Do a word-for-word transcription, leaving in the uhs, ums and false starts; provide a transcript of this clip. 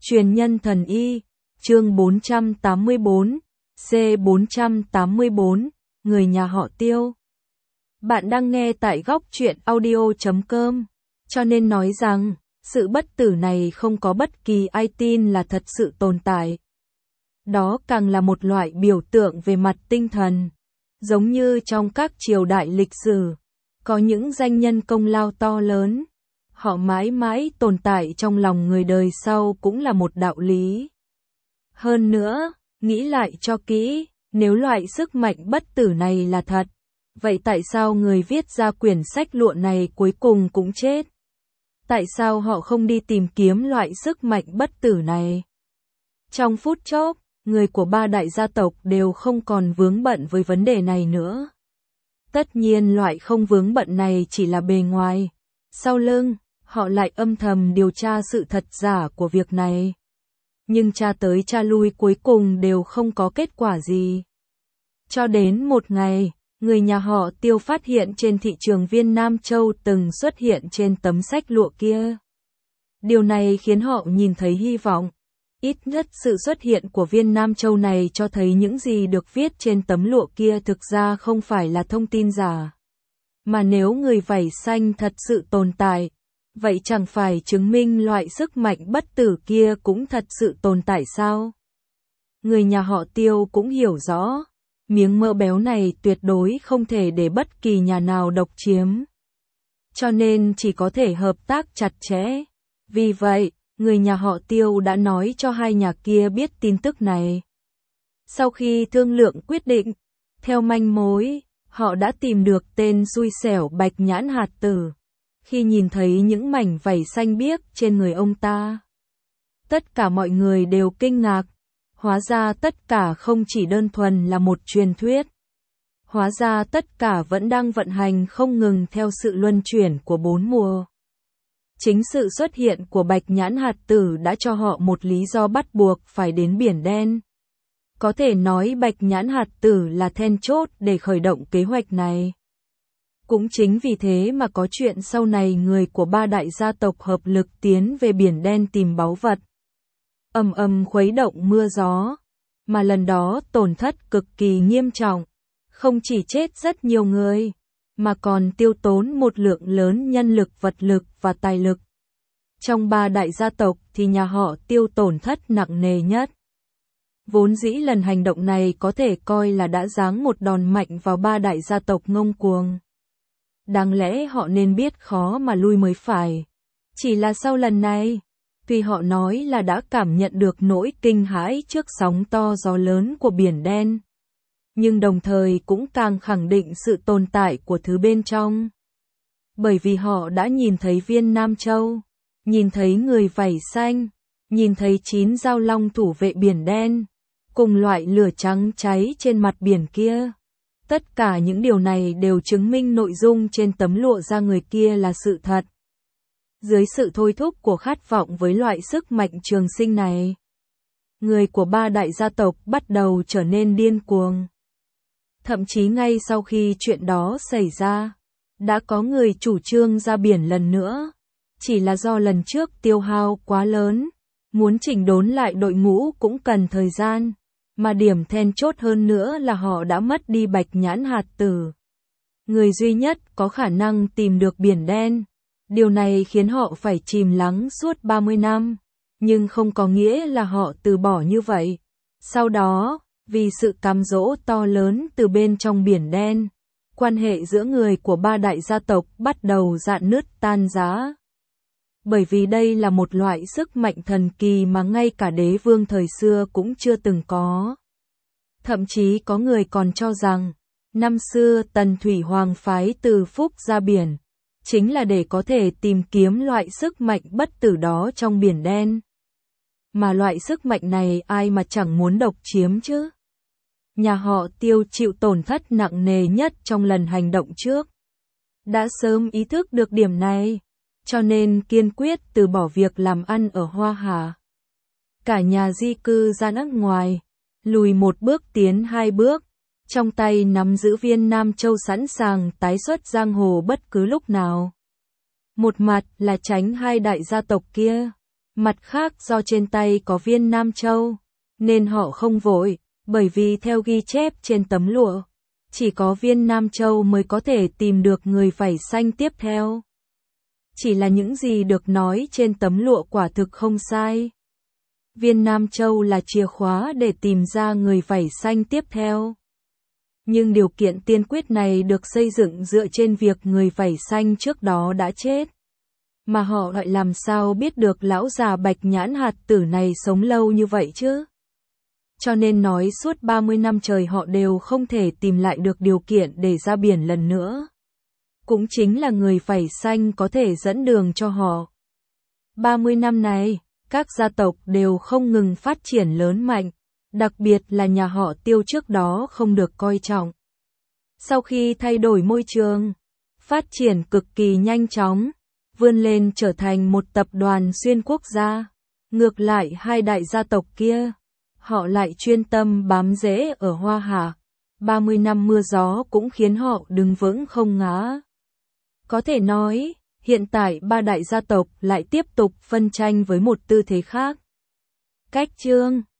Truyền nhân thần y, chương bốn trăm tám mươi bốn, C bốn trăm tám mươi bốn, người nhà họ Tiêu. Bạn đang nghe tại góc truyện audio chấm com, cho nên nói rằng, sự bất tử này không có bất kỳ ai tin là thật sự tồn tại. Đó càng là một loại biểu tượng về mặt tinh thần. Giống như trong các triều đại lịch sử, có những danh nhân công lao to lớn, họ mãi mãi tồn tại trong lòng người đời sau cũng là một đạo lý. Hơn nữa, nghĩ lại cho kỹ, nếu loại sức mạnh bất tử này là thật, vậy tại sao người viết ra quyển sách lụa này cuối cùng cũng chết? Tại sao họ không đi tìm kiếm loại sức mạnh bất tử này? Trong phút chốc, người của ba đại gia tộc đều không còn vướng bận với vấn đề này nữa. Tất nhiên loại không vướng bận này chỉ là bề ngoài. Sau lưng, họ lại âm thầm điều tra sự thật giả của việc này. Nhưng tra tới tra lui cuối cùng đều không có kết quả gì. Cho đến một ngày, người nhà họ Tiêu phát hiện trên thị trường viên Nam Châu từng xuất hiện trên tấm sách lụa kia. Điều này khiến họ nhìn thấy hy vọng. Ít nhất sự xuất hiện của viên Nam Châu này cho thấy những gì được viết trên tấm lụa kia thực ra không phải là thông tin giả. Mà nếu người vảy xanh thật sự tồn tại, vậy chẳng phải chứng minh loại sức mạnh bất tử kia cũng thật sự tồn tại sao? Người nhà họ Tiêu cũng hiểu rõ, miếng mỡ béo này tuyệt đối không thể để bất kỳ nhà nào độc chiếm. Cho nên chỉ có thể hợp tác chặt chẽ. Vì vậy, người nhà họ Tiêu đã nói cho hai nhà kia biết tin tức này. Sau khi thương lượng quyết định, theo manh mối, họ đã tìm được tên xui xẻo Bạch Nhãn Hạt Tử. Khi nhìn thấy những mảnh vảy xanh biếc trên người ông ta, tất cả mọi người đều kinh ngạc. Hóa ra tất cả không chỉ đơn thuần là một truyền thuyết. Hóa ra tất cả vẫn đang vận hành không ngừng theo sự luân chuyển của bốn mùa. Chính sự xuất hiện của Bạch Nhãn Hạt Tử đã cho họ một lý do bắt buộc phải đến Biển Đen. Có thể nói Bạch Nhãn Hạt Tử là then chốt để khởi động kế hoạch này. Cũng chính vì thế mà có chuyện sau này người của ba đại gia tộc hợp lực tiến về Biển Đen tìm báu vật. Ầm ầm khuấy động mưa gió, mà lần đó tổn thất cực kỳ nghiêm trọng, không chỉ chết rất nhiều người, mà còn tiêu tốn một lượng lớn nhân lực, vật lực và tài lực. Trong ba đại gia tộc thì nhà họ Tiêu tổn thất nặng nề nhất. Vốn dĩ lần hành động này có thể coi là đã giáng một đòn mạnh vào ba đại gia tộc ngông cuồng. Đáng lẽ họ nên biết khó mà lui mới phải. Chỉ là sau lần này, tuy họ nói là đã cảm nhận được nỗi kinh hãi trước sóng to gió lớn của Biển Đen, nhưng đồng thời cũng càng khẳng định sự tồn tại của thứ bên trong. Bởi vì họ đã nhìn thấy viên Nam Châu, nhìn thấy người vảy xanh, nhìn thấy chín giao long thủ vệ Biển Đen, cùng loại lửa trắng cháy trên mặt biển kia. Tất cả những điều này đều chứng minh nội dung trên tấm lụa da người kia là sự thật. Dưới sự thôi thúc của khát vọng với loại sức mạnh trường sinh này, người của ba đại gia tộc bắt đầu trở nên điên cuồng. Thậm chí ngay sau khi chuyện đó xảy ra, đã có người chủ trương ra biển lần nữa. Chỉ là do lần trước tiêu hao quá lớn, muốn chỉnh đốn lại đội ngũ cũng cần thời gian. Mà điểm then chốt hơn nữa là họ đã mất đi Bạch Nhãn Hạt Tử. Người duy nhất có khả năng tìm được Biển Đen. Điều này khiến họ phải chìm lắng suốt ba mươi năm. Nhưng không có nghĩa là họ từ bỏ như vậy. Sau đó, vì sự cám dỗ to lớn từ bên trong Biển Đen, quan hệ giữa người của ba đại gia tộc bắt đầu rạn nứt tan rã. Bởi vì đây là một loại sức mạnh thần kỳ mà ngay cả đế vương thời xưa cũng chưa từng có. Thậm chí có người còn cho rằng, năm xưa Tần Thủy Hoàng phái Từ Phúc ra biển, chính là để có thể tìm kiếm loại sức mạnh bất tử đó trong Biển Đen. Mà loại sức mạnh này ai mà chẳng muốn độc chiếm chứ? Nhà họ Tiêu chịu tổn thất nặng nề nhất trong lần hành động trước. Đã sớm ý thức được điểm này, cho nên kiên quyết từ bỏ việc làm ăn ở Hoa Hà. Cả nhà di cư ra nước ngoài, lùi một bước tiến hai bước, trong tay nắm giữ viên Nam Châu sẵn sàng tái xuất giang hồ bất cứ lúc nào. Một mặt là tránh hai đại gia tộc kia, Mặt khác do trên tay có viên Nam Châu, nên họ không vội, bởi vì theo ghi chép trên tấm lụa, chỉ có viên Nam Châu mới có thể tìm được người vảy xanh tiếp theo. Chỉ là những gì được nói trên tấm lụa quả thực không sai. Viên Nam Châu là chìa khóa để tìm ra người vảy xanh tiếp theo. Nhưng điều kiện tiên quyết này được xây dựng dựa trên việc người vảy xanh trước đó đã chết. Mà họ lại làm sao biết được lão già Bạch Nhãn Hạt Tử này sống lâu như vậy chứ? Cho nên nói suốt ba mươi năm trời họ đều không thể tìm lại được điều kiện để ra biển lần nữa. Cũng chính là người vảy xanh có thể dẫn đường cho họ. ba mươi năm này, các gia tộc đều không ngừng phát triển lớn mạnh, đặc biệt là nhà họ Tiêu trước đó không được coi trọng. Sau khi thay đổi môi trường, phát triển cực kỳ nhanh chóng, vươn lên trở thành một tập đoàn xuyên quốc gia. Ngược lại hai đại gia tộc kia, họ lại chuyên tâm bám rễ ở Hoa Hạ. ba mươi năm mưa gió cũng khiến họ đứng vững không ngã. Có thể nói, hiện tại ba đại gia tộc lại tiếp tục phân tranh với một tư thế khác. Cách chương